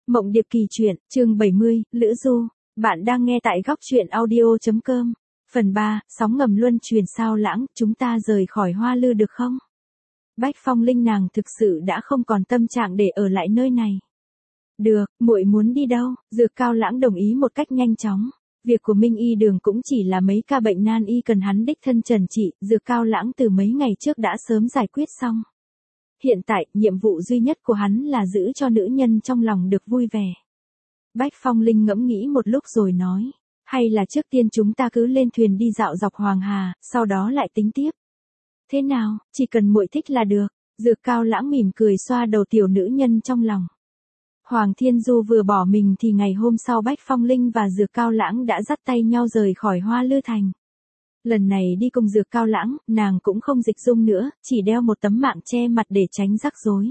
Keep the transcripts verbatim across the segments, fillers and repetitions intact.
Mộng Điệp Kỳ Truyện, chương bảy mươi, Lữ Du. Bạn đang nghe tại góc truyện audio.com. Phần ba, sóng ngầm luân truyền sao lãng, chúng ta rời khỏi Hoa Lư được không? Bách Phong Linh nàng thực sự đã không còn tâm trạng để ở lại nơi này. Được, muội muốn đi đâu? Dược Cao Lãng đồng ý một cách nhanh chóng. Việc của Minh Y Đường cũng chỉ là mấy ca bệnh nan y cần hắn đích thân trần trị, Dược Cao Lãng từ mấy ngày trước đã sớm giải quyết xong. Hiện tại, nhiệm vụ duy nhất của hắn là giữ cho nữ nhân trong lòng được vui vẻ. Bách Phong Linh ngẫm nghĩ một lúc rồi nói, hay là trước tiên chúng ta cứ lên thuyền đi dạo dọc Hoàng Hà, sau đó lại tính tiếp. Thế nào, chỉ cần muội thích là được. Dược Cao Lãng mỉm cười xoa đầu tiểu nữ nhân trong lòng. Hoàng Thiên Du vừa bỏ mình thì ngày hôm sau Bách Phong Linh và Dược Cao Lãng đã dắt tay nhau rời khỏi Hoa Lư Thành. Lần này đi cùng Dược Cao Lãng, nàng cũng không dịch dung nữa, chỉ đeo một tấm mạng che mặt để tránh rắc rối.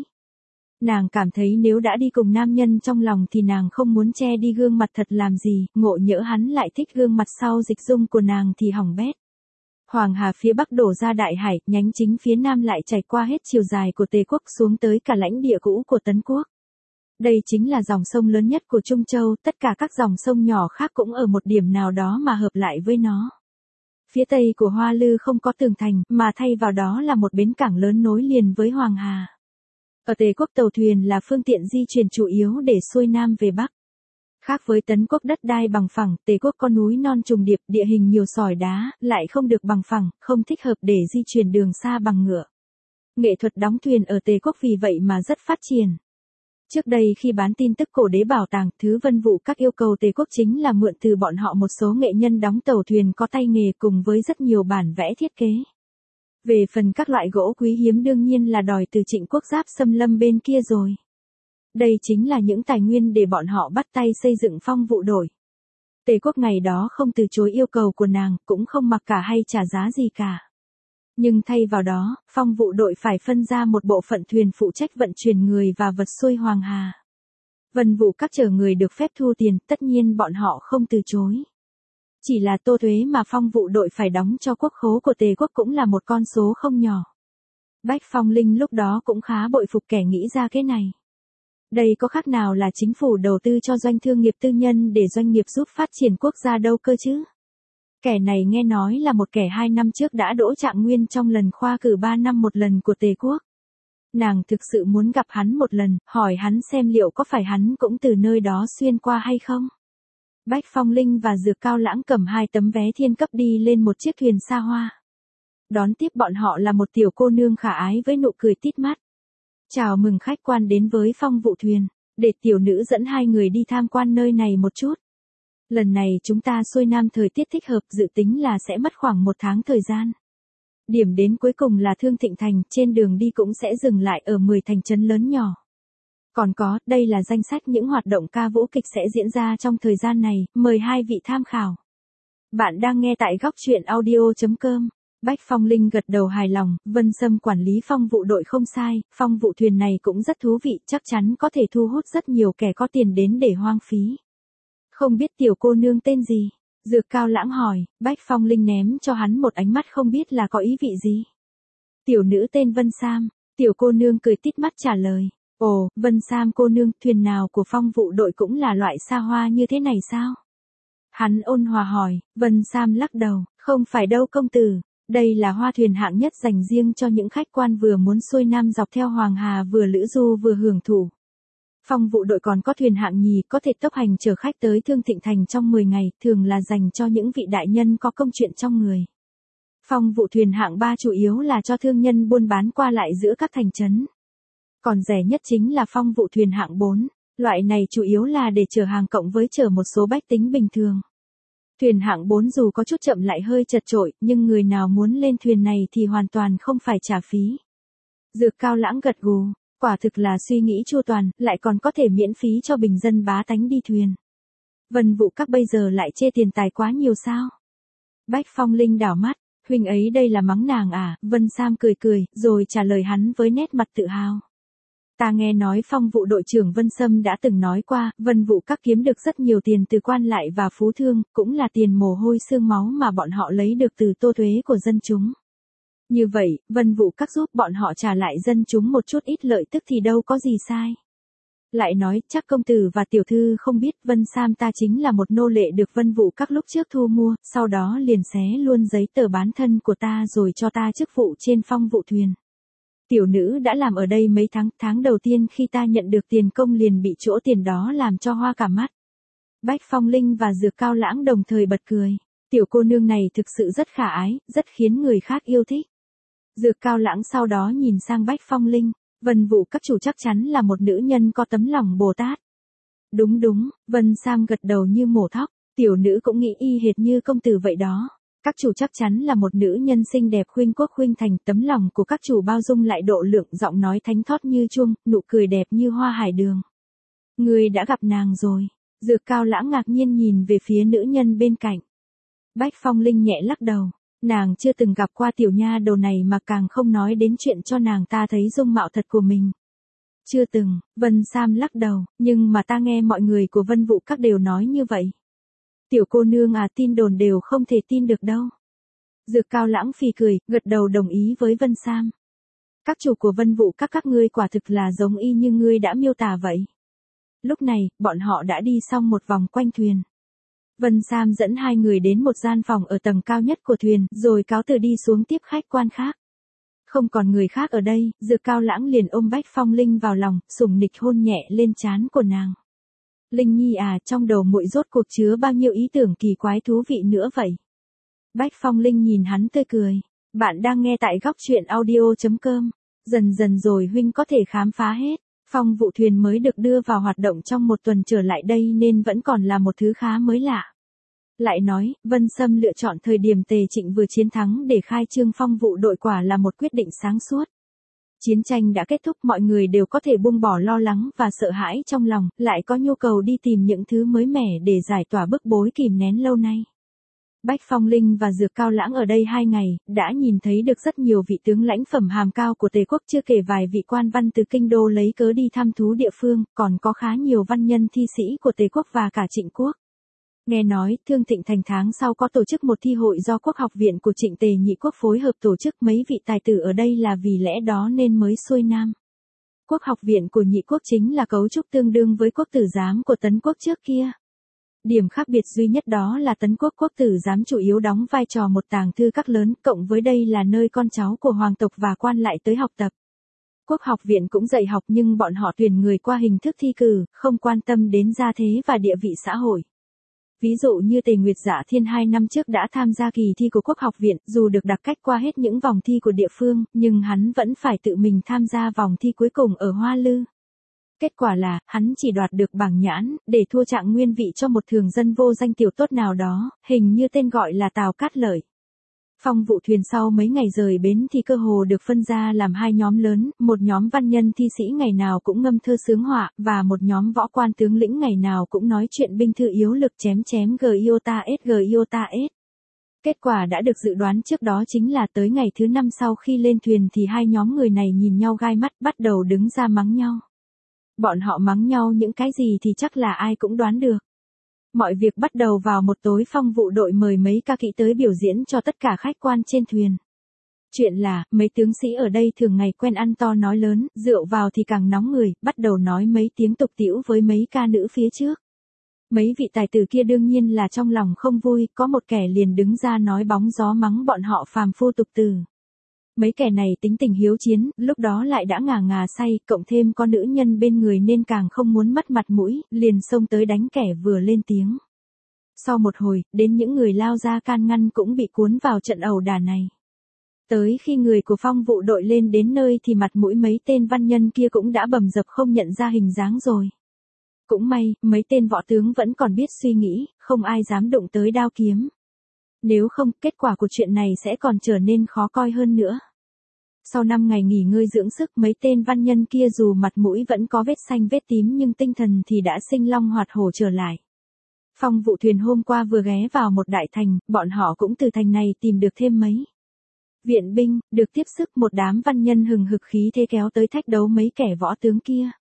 Nàng cảm thấy nếu đã đi cùng nam nhân trong lòng thì nàng không muốn che đi gương mặt thật làm gì, ngộ nhỡ hắn lại thích gương mặt sau dịch dung của nàng thì hỏng bét. Hoàng Hà phía bắc đổ ra Đại Hải, nhánh chính phía nam lại chảy qua hết chiều dài của Tề quốc xuống tới cả lãnh địa cũ của Tấn quốc. Đây chính là dòng sông lớn nhất của Trung Châu, tất cả các dòng sông nhỏ khác cũng ở một điểm nào đó mà hợp lại với nó. Phía tây của Hoa Lư không có tường thành, mà thay vào đó là một bến cảng lớn nối liền với Hoàng Hà. Ở Tề quốc tàu thuyền là phương tiện di chuyển chủ yếu để xuôi nam về bắc. Khác với Tấn quốc đất đai bằng phẳng, Tề quốc có núi non trùng điệp, địa hình nhiều sỏi đá, lại không được bằng phẳng, không thích hợp để di chuyển đường xa bằng ngựa. Nghệ thuật đóng thuyền ở Tề quốc vì vậy mà rất phát triển. Trước đây khi bán tin tức cổ đế bảo tàng, Thứ Vân Vụ các yêu cầu Tề quốc chính là mượn từ bọn họ một số nghệ nhân đóng tàu thuyền có tay nghề cùng với rất nhiều bản vẽ thiết kế. Về phần các loại gỗ quý hiếm đương nhiên là đòi từ Trịnh Quốc Giáp xâm lâm bên kia rồi. Đây chính là những tài nguyên để bọn họ bắt tay xây dựng Phong Vụ đội. Tề quốc ngày đó không từ chối yêu cầu của nàng, cũng không mặc cả hay trả giá gì cả. Nhưng thay vào đó, Phong Vụ đội phải phân ra một bộ phận thuyền phụ trách vận chuyển người và vật xuôi Hoàng Hà. Vân Vụ các chở người được phép thu tiền, tất nhiên bọn họ không từ chối. Chỉ là tô thuế mà Phong Vụ đội phải đóng cho quốc khố của Tề quốc cũng là một con số không nhỏ. Bách Phong Linh lúc đó cũng khá bội phục kẻ nghĩ ra cái này. Đây có khác nào là chính phủ đầu tư cho doanh thương nghiệp tư nhân để doanh nghiệp giúp phát triển quốc gia đâu cơ chứ? Kẻ này nghe nói là một kẻ hai năm trước đã đỗ trạng nguyên trong lần khoa cử ba năm một lần của Tề quốc. Nàng thực sự muốn gặp hắn một lần, hỏi hắn xem liệu có phải hắn cũng từ nơi đó xuyên qua hay không. Bách Phong Linh và Dược Cao Lãng cầm hai tấm vé thiên cấp đi lên một chiếc thuyền xa hoa. Đón tiếp bọn họ là một tiểu cô nương khả ái với nụ cười tít mắt. Chào mừng khách quan đến với Phong Vụ thuyền, để tiểu nữ dẫn hai người đi tham quan nơi này một chút. Lần này chúng ta xuôi nam thời tiết thích hợp, dự tính là sẽ mất khoảng một tháng thời gian. Điểm đến cuối cùng là Thương Thịnh Thành, trên đường đi cũng sẽ dừng lại ở mười thành trấn lớn nhỏ. Còn có, đây là danh sách những hoạt động ca vũ kịch sẽ diễn ra trong thời gian này, mời hai vị tham khảo. Bạn đang nghe tại góc truyện audio.com. Bách Phong Linh gật đầu hài lòng, Vân Sâm quản lý Phong Vụ đội không sai, Phong Vụ thuyền này cũng rất thú vị, chắc chắn có thể thu hút rất nhiều kẻ có tiền đến để hoang phí. Không biết tiểu cô nương tên gì? Dược Cao Lãng hỏi, Bách Phong Linh ném cho hắn một ánh mắt không biết là có ý vị gì. Tiểu nữ tên Vân Sam, tiểu cô nương cười tít mắt trả lời. Ồ, Vân Sam cô nương, thuyền nào của Phong Vụ đội cũng là loại xa hoa như thế này sao? Hắn ôn hòa hỏi, Vân Sam lắc đầu, không phải đâu công tử, đây là hoa thuyền hạng nhất dành riêng cho những khách quan vừa muốn xuôi nam dọc theo Hoàng Hà vừa lữ du vừa hưởng thụ. Phong Vụ đội còn có thuyền hạng nhì có thể tốc hành chở khách tới Thương Thịnh Thành trong mười ngày, thường là dành cho những vị đại nhân có công chuyện trong người. Phong Vụ thuyền hạng ba chủ yếu là cho thương nhân buôn bán qua lại giữa các thành trấn. Còn rẻ nhất chính là Phong Vụ thuyền hạng bốn, loại này chủ yếu là để chở hàng cộng với chở một số bách tính bình thường. Thuyền hạng bốn dù có chút chậm lại hơi chật chội, nhưng người nào muốn lên thuyền này thì hoàn toàn không phải trả phí. Dược Cao Lãng gật gù, quả thực là suy nghĩ chu toàn, lại còn có thể miễn phí cho bình dân bá tánh đi thuyền. Vân Vụ các bây giờ lại chê tiền tài quá nhiều sao? Bách Phong Linh đảo mắt, huynh ấy đây là mắng nàng à? Vân Sam cười cười, rồi trả lời hắn với nét mặt tự hào. Ta nghe nói Phong Vụ đội trưởng Vân Sâm đã từng nói qua, Vân Vụ các kiếm được rất nhiều tiền từ quan lại và phú thương, cũng là tiền mồ hôi xương máu mà bọn họ lấy được từ tô thuế của dân chúng. Như vậy, Vân Vụ các giúp bọn họ trả lại dân chúng một chút ít lợi tức thì đâu có gì sai. Lại nói, chắc công tử và tiểu thư không biết Vân Sam ta chính là một nô lệ được Vân Vũ các lúc trước thu mua, sau đó liền xé luôn giấy tờ bán thân của ta rồi cho ta chức vụ trên Phong Vụ thuyền. Tiểu nữ đã làm ở đây mấy tháng, tháng đầu tiên khi ta nhận được tiền công liền bị chỗ tiền đó làm cho hoa cả mắt. Bách Phong Linh và Dược Cao Lãng đồng thời bật cười. Tiểu cô nương này thực sự rất khả ái, rất khiến người khác yêu thích. Dược Cao Lãng sau đó nhìn sang Bách Phong Linh. Vân Vũ các chủ chắc chắn là một nữ nhân có tấm lòng Bồ Tát. Đúng đúng, Vân Sam gật đầu như mổ thóc, tiểu nữ cũng nghĩ y hệt như công tử vậy đó. Các chủ chắc chắn là một nữ nhân xinh đẹp khuynh quốc khuynh thành, tấm lòng của các chủ bao dung lại độ lượng, giọng nói thánh thót như chuông, nụ cười đẹp như hoa hải đường. Người đã gặp nàng rồi. Dược Cao Lãng ngạc nhiên nhìn về phía nữ nhân bên cạnh. Bách Phong Linh nhẹ lắc đầu. Nàng chưa từng gặp qua tiểu nha đầu này mà càng không nói đến chuyện cho nàng ta thấy dung mạo thật của mình. Chưa từng, Vân Sam lắc đầu, nhưng mà ta nghe mọi người của Vân Vũ các đều nói như vậy. Tiểu cô nương à, tin đồn đều không thể tin được đâu. Dược Cao Lãng phì cười, gật đầu đồng ý với Vân Sam. Các chủ của Vân Vũ các các ngươi quả thực là giống y như ngươi đã miêu tả vậy. Lúc này, bọn họ đã đi xong một vòng quanh thuyền. Vân Sam dẫn hai người đến một gian phòng ở tầng cao nhất của thuyền, rồi cáo từ đi xuống tiếp khách quan khác. Không còn người khác ở đây, Dược Cao Lãng liền ôm Bách Phong Linh vào lòng, sủng nịch hôn nhẹ lên trán của nàng. Linh Nhi à, trong đầu muội rốt cuộc chứa bao nhiêu ý tưởng kỳ quái thú vị nữa vậy? Bách Phong Linh nhìn hắn tươi cười. Bạn đang nghe tại góc truyện audio chấm com. Dần dần rồi huynh có thể khám phá hết. Phong Vụ thuyền mới được đưa vào hoạt động trong một tuần trở lại đây nên vẫn còn là một thứ khá mới lạ. Lại nói, Vân Sâm lựa chọn thời điểm Tề Trịnh vừa chiến thắng để khai trương Phong Vụ đội quả là một quyết định sáng suốt. Chiến tranh đã kết thúc, mọi người đều có thể buông bỏ lo lắng và sợ hãi trong lòng, lại có nhu cầu đi tìm những thứ mới mẻ để giải tỏa bức bối kìm nén lâu nay. Bách Phong Linh và Dược Cao Lãng ở đây hai ngày, đã nhìn thấy được rất nhiều vị tướng lãnh phẩm hàm cao của Tề quốc, chưa kể vài vị quan văn từ kinh đô lấy cớ đi thăm thú địa phương, còn có khá nhiều văn nhân thi sĩ của Tề quốc và cả Trịnh quốc. Nghe nói, Thương Thịnh Thành tháng sau có tổ chức một thi hội do Quốc học viện của Trịnh Tề Nhị quốc phối hợp tổ chức, mấy vị tài tử ở đây là vì lẽ đó nên mới xuôi nam. Quốc học viện của Nhị quốc chính là cấu trúc tương đương với quốc tử giám của Tấn quốc trước kia. Điểm khác biệt duy nhất đó là Tấn quốc quốc tử giám chủ yếu đóng vai trò một tàng thư các lớn, cộng với đây là nơi con cháu của hoàng tộc và quan lại tới học tập. Quốc học viện cũng dạy học nhưng bọn họ tuyển người qua hình thức thi cử, không quan tâm đến gia thế và địa vị xã hội. Ví dụ như Tề Nguyệt Dạ Thiên hai năm trước đã tham gia kỳ thi của Quốc học viện, dù được đặc cách qua hết những vòng thi của địa phương, nhưng hắn vẫn phải tự mình tham gia vòng thi cuối cùng ở Hoa Lư. Kết quả là, hắn chỉ đoạt được bảng nhãn, để thua trạng nguyên vị cho một thường dân vô danh tiểu tốt nào đó, hình như tên gọi là Tào Cát Lợi. Phong Vụ thuyền sau mấy ngày rời bến thì cơ hồ được phân ra làm hai nhóm lớn, một nhóm văn nhân thi sĩ ngày nào cũng ngâm thơ sướng họa, và một nhóm võ quan tướng lĩnh ngày nào cũng nói chuyện binh thư yếu lực chém chém giota s giota s. Kết quả đã được dự đoán trước đó chính là tới ngày thứ năm sau khi lên thuyền thì hai nhóm người này nhìn nhau gai mắt, bắt đầu đứng ra mắng nhau. Bọn họ mắng nhau những cái gì thì chắc là ai cũng đoán được. Mọi việc bắt đầu vào một tối Phong Vụ đội mời mấy ca kỹ tới biểu diễn cho tất cả khách quan trên thuyền. Chuyện là, mấy tướng sĩ ở đây thường ngày quen ăn to nói lớn, rượu vào thì càng nóng người, bắt đầu nói mấy tiếng tục tĩu với mấy ca nữ phía trước. Mấy vị tài tử kia đương nhiên là trong lòng không vui, có một kẻ liền đứng ra nói bóng gió mắng bọn họ phàm phu tục tử. Mấy kẻ này tính tình hiếu chiến, lúc đó lại đã ngà ngà say, cộng thêm có nữ nhân bên người nên càng không muốn mất mặt mũi, liền xông tới đánh kẻ vừa lên tiếng. Sau một hồi, đến những người lao ra can ngăn cũng bị cuốn vào trận ẩu đả này. Tới khi người của Phong Vụ đội lên đến nơi thì mặt mũi mấy tên văn nhân kia cũng đã bầm dập không nhận ra hình dáng rồi. Cũng may, mấy tên võ tướng vẫn còn biết suy nghĩ, không ai dám đụng tới đao kiếm. Nếu không, kết quả của chuyện này sẽ còn trở nên khó coi hơn nữa. Sau năm ngày nghỉ ngơi dưỡng sức, mấy tên văn nhân kia dù mặt mũi vẫn có vết xanh vết tím nhưng tinh thần thì đã sinh long hoạt hổ trở lại. Phong Vụ thuyền hôm qua vừa ghé vào một đại thành, bọn họ cũng từ thành này tìm được thêm mấy viện binh, được tiếp sức, một đám văn nhân hừng hực khí thế kéo tới thách đấu mấy kẻ võ tướng kia.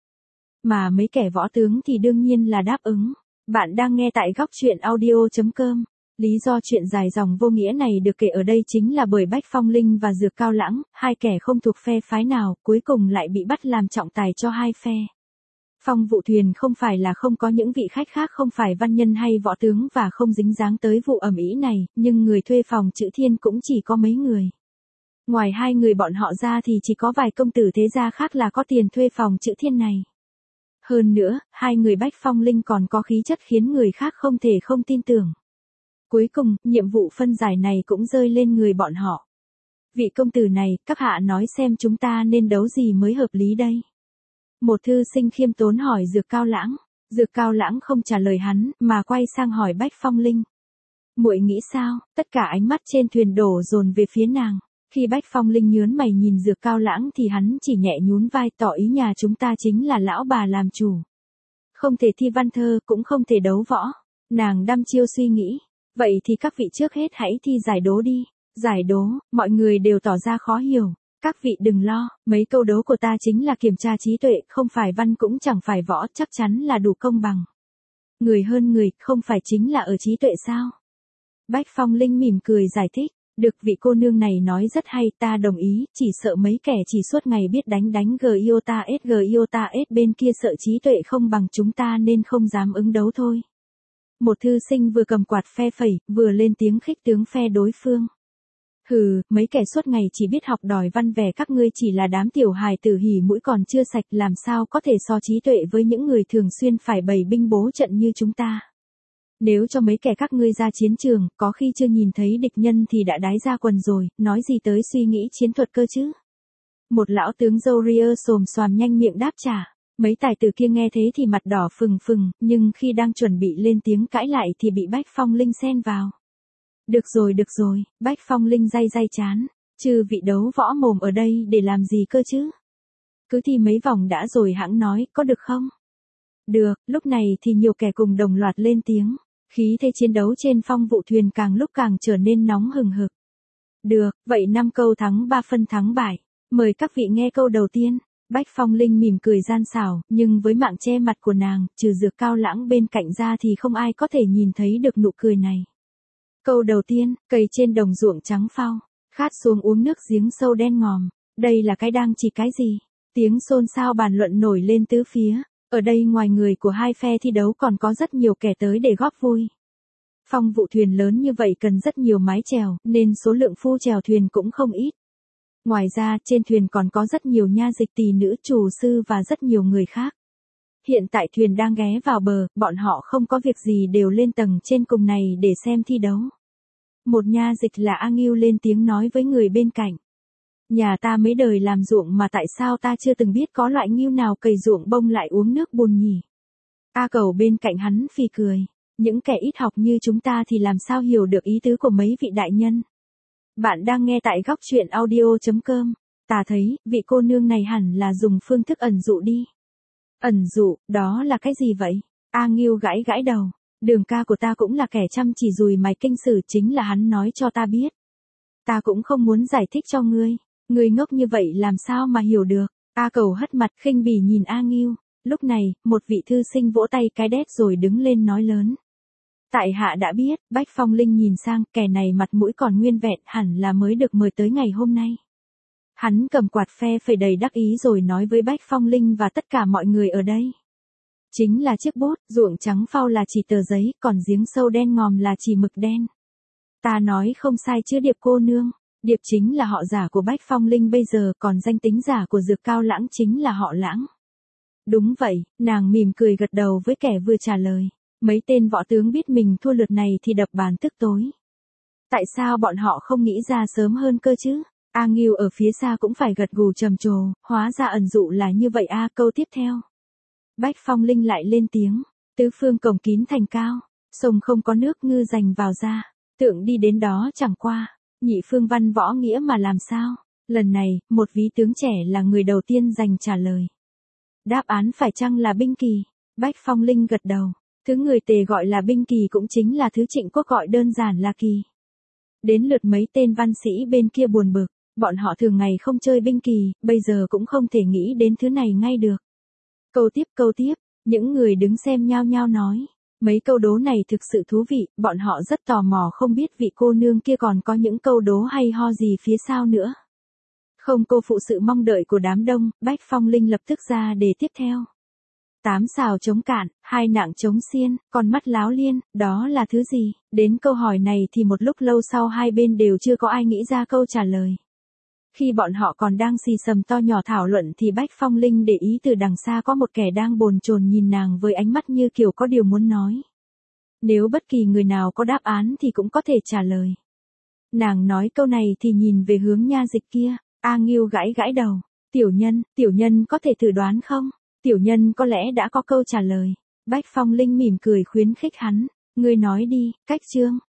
Mà mấy kẻ võ tướng thì đương nhiên là đáp ứng. Bạn đang nghe tại góc truyện audio chấm com. Lý do chuyện dài dòng vô nghĩa này được kể ở đây chính là bởi Bách Phong Linh và Dược Cao Lãng, hai kẻ không thuộc phe phái nào, cuối cùng lại bị bắt làm trọng tài cho hai phe. Phong Vụ Thuyền không phải là không có những vị khách khác không phải văn nhân hay võ tướng và không dính dáng tới vụ ầm ĩ này, nhưng người thuê phòng Chữ Thiên cũng chỉ có mấy người. Ngoài hai người bọn họ ra thì chỉ có vài công tử thế gia khác là có tiền thuê phòng Chữ Thiên này. Hơn nữa, hai người Bách Phong Linh còn có khí chất khiến người khác không thể không tin tưởng. Cuối cùng, nhiệm vụ phân giải này cũng rơi lên người bọn họ. Vị công tử này, các hạ nói xem chúng ta nên đấu gì mới hợp lý đây? Một thư sinh khiêm tốn hỏi Dược Cao Lãng. Dược Cao Lãng không trả lời hắn, mà quay sang hỏi Bách Phong Linh. Muội nghĩ sao? Tất cả ánh mắt trên thuyền đổ dồn về phía nàng. Khi Bách Phong Linh nhớn mày nhìn Dược Cao Lãng thì hắn chỉ nhẹ nhún vai tỏ ý nhà chúng ta chính là lão bà làm chủ. Không thể thi văn thơ, cũng không thể đấu võ. Nàng đăm chiêu suy nghĩ. Vậy thì các vị trước hết hãy thi giải đố đi. Giải đố, mọi người đều tỏ ra khó hiểu. Các vị đừng lo, mấy câu đố của ta chính là kiểm tra trí tuệ, không phải văn cũng chẳng phải võ, chắc chắn là đủ công bằng. Người hơn người, không phải chính là ở trí tuệ sao? Bách Phong Linh mỉm cười giải thích, được vị cô nương này nói rất hay, ta đồng ý, chỉ sợ mấy kẻ chỉ suốt ngày biết đánh đánh g iota s g iota s bên kia sợ trí tuệ không bằng chúng ta nên không dám ứng đấu thôi. Một thư sinh vừa cầm quạt phe phẩy, vừa lên tiếng khích tướng phe đối phương. Hừ, mấy kẻ suốt ngày chỉ biết học đòi văn vẻ các ngươi chỉ là đám tiểu hài tử hỉ mũi còn chưa sạch, làm sao có thể so trí tuệ với những người thường xuyên phải bày binh bố trận như chúng ta. Nếu cho mấy kẻ các ngươi ra chiến trường, có khi chưa nhìn thấy địch nhân thì đã đái ra quần rồi, nói gì tới suy nghĩ chiến thuật cơ chứ. Một lão tướng râu ria xồm xoàm nhanh miệng đáp trả. Mấy tài tử kia nghe thế thì mặt đỏ phừng phừng, nhưng khi đang chuẩn bị lên tiếng cãi lại thì bị Bách Phong Linh xen vào. Được rồi được rồi, Bách Phong Linh day day chán, chứ vị đấu võ mồm ở đây để làm gì cơ chứ? Cứ thi mấy vòng đã rồi hãng nói, có được không? Được, lúc này thì nhiều kẻ cùng đồng loạt lên tiếng, khí thế chiến đấu trên Phong Vụ Thuyền càng lúc càng trở nên nóng hừng hực. Được, vậy năm câu thắng ba phân thắng bại, mời các vị nghe câu đầu tiên. Bách Phong Linh mỉm cười gian xảo, nhưng với mạng che mặt của nàng, trừ Dược Cao Lãng bên cạnh ra thì không ai có thể nhìn thấy được nụ cười này. Câu đầu tiên, cày trên đồng ruộng trắng phau, khát xuống uống nước giếng sâu đen ngòm. Đây là cái đang chỉ cái gì? Tiếng xôn xao bàn luận nổi lên tứ phía. Ở đây ngoài người của hai phe thi đấu còn có rất nhiều kẻ tới để góp vui. Phong Vụ Thuyền lớn như vậy cần rất nhiều mái chèo, nên số lượng phu chèo thuyền cũng không ít. Ngoài ra, trên thuyền còn có rất nhiều nha dịch tỳ nữ, chủ sư và rất nhiều người khác. Hiện tại thuyền đang ghé vào bờ, bọn họ không có việc gì đều lên tầng trên cùng này để xem thi đấu. Một nha dịch là A Ngưu lên tiếng nói với người bên cạnh. Nhà ta mấy đời làm ruộng mà tại sao ta chưa từng biết có loại ngưu nào cày ruộng bông lại uống nước bùn nhỉ? A Cầu bên cạnh hắn phì cười. Những kẻ ít học như chúng ta thì làm sao hiểu được ý tứ của mấy vị đại nhân. Bạn đang nghe tại góc truyện audio chấm com. Ta thấy, vị cô nương này hẳn là dùng phương thức ẩn dụ đi. Ẩn dụ, đó là cái gì vậy? A Ngưu gãi gãi đầu. Đường ca của ta cũng là kẻ chăm chỉ dùi mài kinh sử, chính là hắn nói cho ta biết. Ta cũng không muốn giải thích cho ngươi. Ngươi ngốc như vậy làm sao mà hiểu được? A Cầu hất mặt khinh bỉ nhìn A Ngưu. Lúc này, một vị thư sinh vỗ tay cái đét rồi đứng lên nói lớn. Tại hạ đã biết. Bách Phong Linh nhìn sang, kẻ này mặt mũi còn nguyên vẹn, hẳn là mới được mời tới ngày hôm nay. Hắn cầm quạt phe phẩy đầy đắc ý rồi nói với Bách Phong Linh và tất cả mọi người ở đây. Chính là chiếc bút, ruộng trắng phau là chỉ tờ giấy, còn giếng sâu đen ngòm là chỉ mực đen. Ta nói không sai chứ Điệp cô nương. Điệp chính là họ giả của Bách Phong Linh bây giờ, còn danh tính giả của Dược Cao Lãng chính là họ Lãng. Đúng vậy, nàng mỉm cười gật đầu với kẻ vừa trả lời. Mấy tên võ tướng biết mình thua lượt này thì đập bàn tức tối. Tại sao bọn họ không nghĩ ra sớm hơn cơ chứ? A Ngưu ở phía xa cũng phải gật gù trầm trồ, hóa ra ẩn dụ là như vậy a. Câu tiếp theo. Bách Phong Linh lại lên tiếng, tứ phương cổng kín thành cao, sông không có nước ngư dành vào ra, tượng đi đến đó chẳng qua, nhị phương văn võ nghĩa mà làm sao? Lần này, một ví tướng trẻ là người đầu tiên dành trả lời. Đáp án phải chăng là binh kỳ? Bách Phong Linh gật đầu, thứ người Tề gọi là binh kỳ cũng chính là thứ Trịnh Quốc gọi đơn giản là kỳ. Đến lượt mấy tên văn sĩ bên kia buồn bực, bọn họ thường ngày không chơi binh kỳ, bây giờ cũng không thể nghĩ đến thứ này ngay được. Câu tiếp câu tiếp, những người đứng xem nhao nhao nói. Mấy câu đố này thực sự thú vị, bọn họ rất tò mò không biết vị cô nương kia còn có những câu đố hay ho gì phía sau nữa. Không cô phụ sự mong đợi của đám đông, Bách Phong Linh lập tức ra đề tiếp theo. Tám xào trống cạn, hai nạng trống xiên, con mắt láo liên, đó là thứ gì? Đến câu hỏi này thì một lúc lâu sau hai bên đều chưa có ai nghĩ ra câu trả lời. Khi bọn họ còn đang xì xầm to nhỏ thảo luận thì Bách Phong Linh để ý từ đằng xa có một kẻ đang bồn chồn nhìn nàng với ánh mắt như kiểu có điều muốn nói. Nếu bất kỳ người nào có đáp án thì cũng có thể trả lời. Nàng nói câu này thì nhìn về hướng nha dịch kia, A Ngưu gãi gãi đầu. Tiểu nhân, tiểu nhân có thể thử đoán không? Tiểu nhân có lẽ đã có câu trả lời. Bách Phong Linh mỉm cười khuyến khích hắn. Ngươi nói đi, cách chương.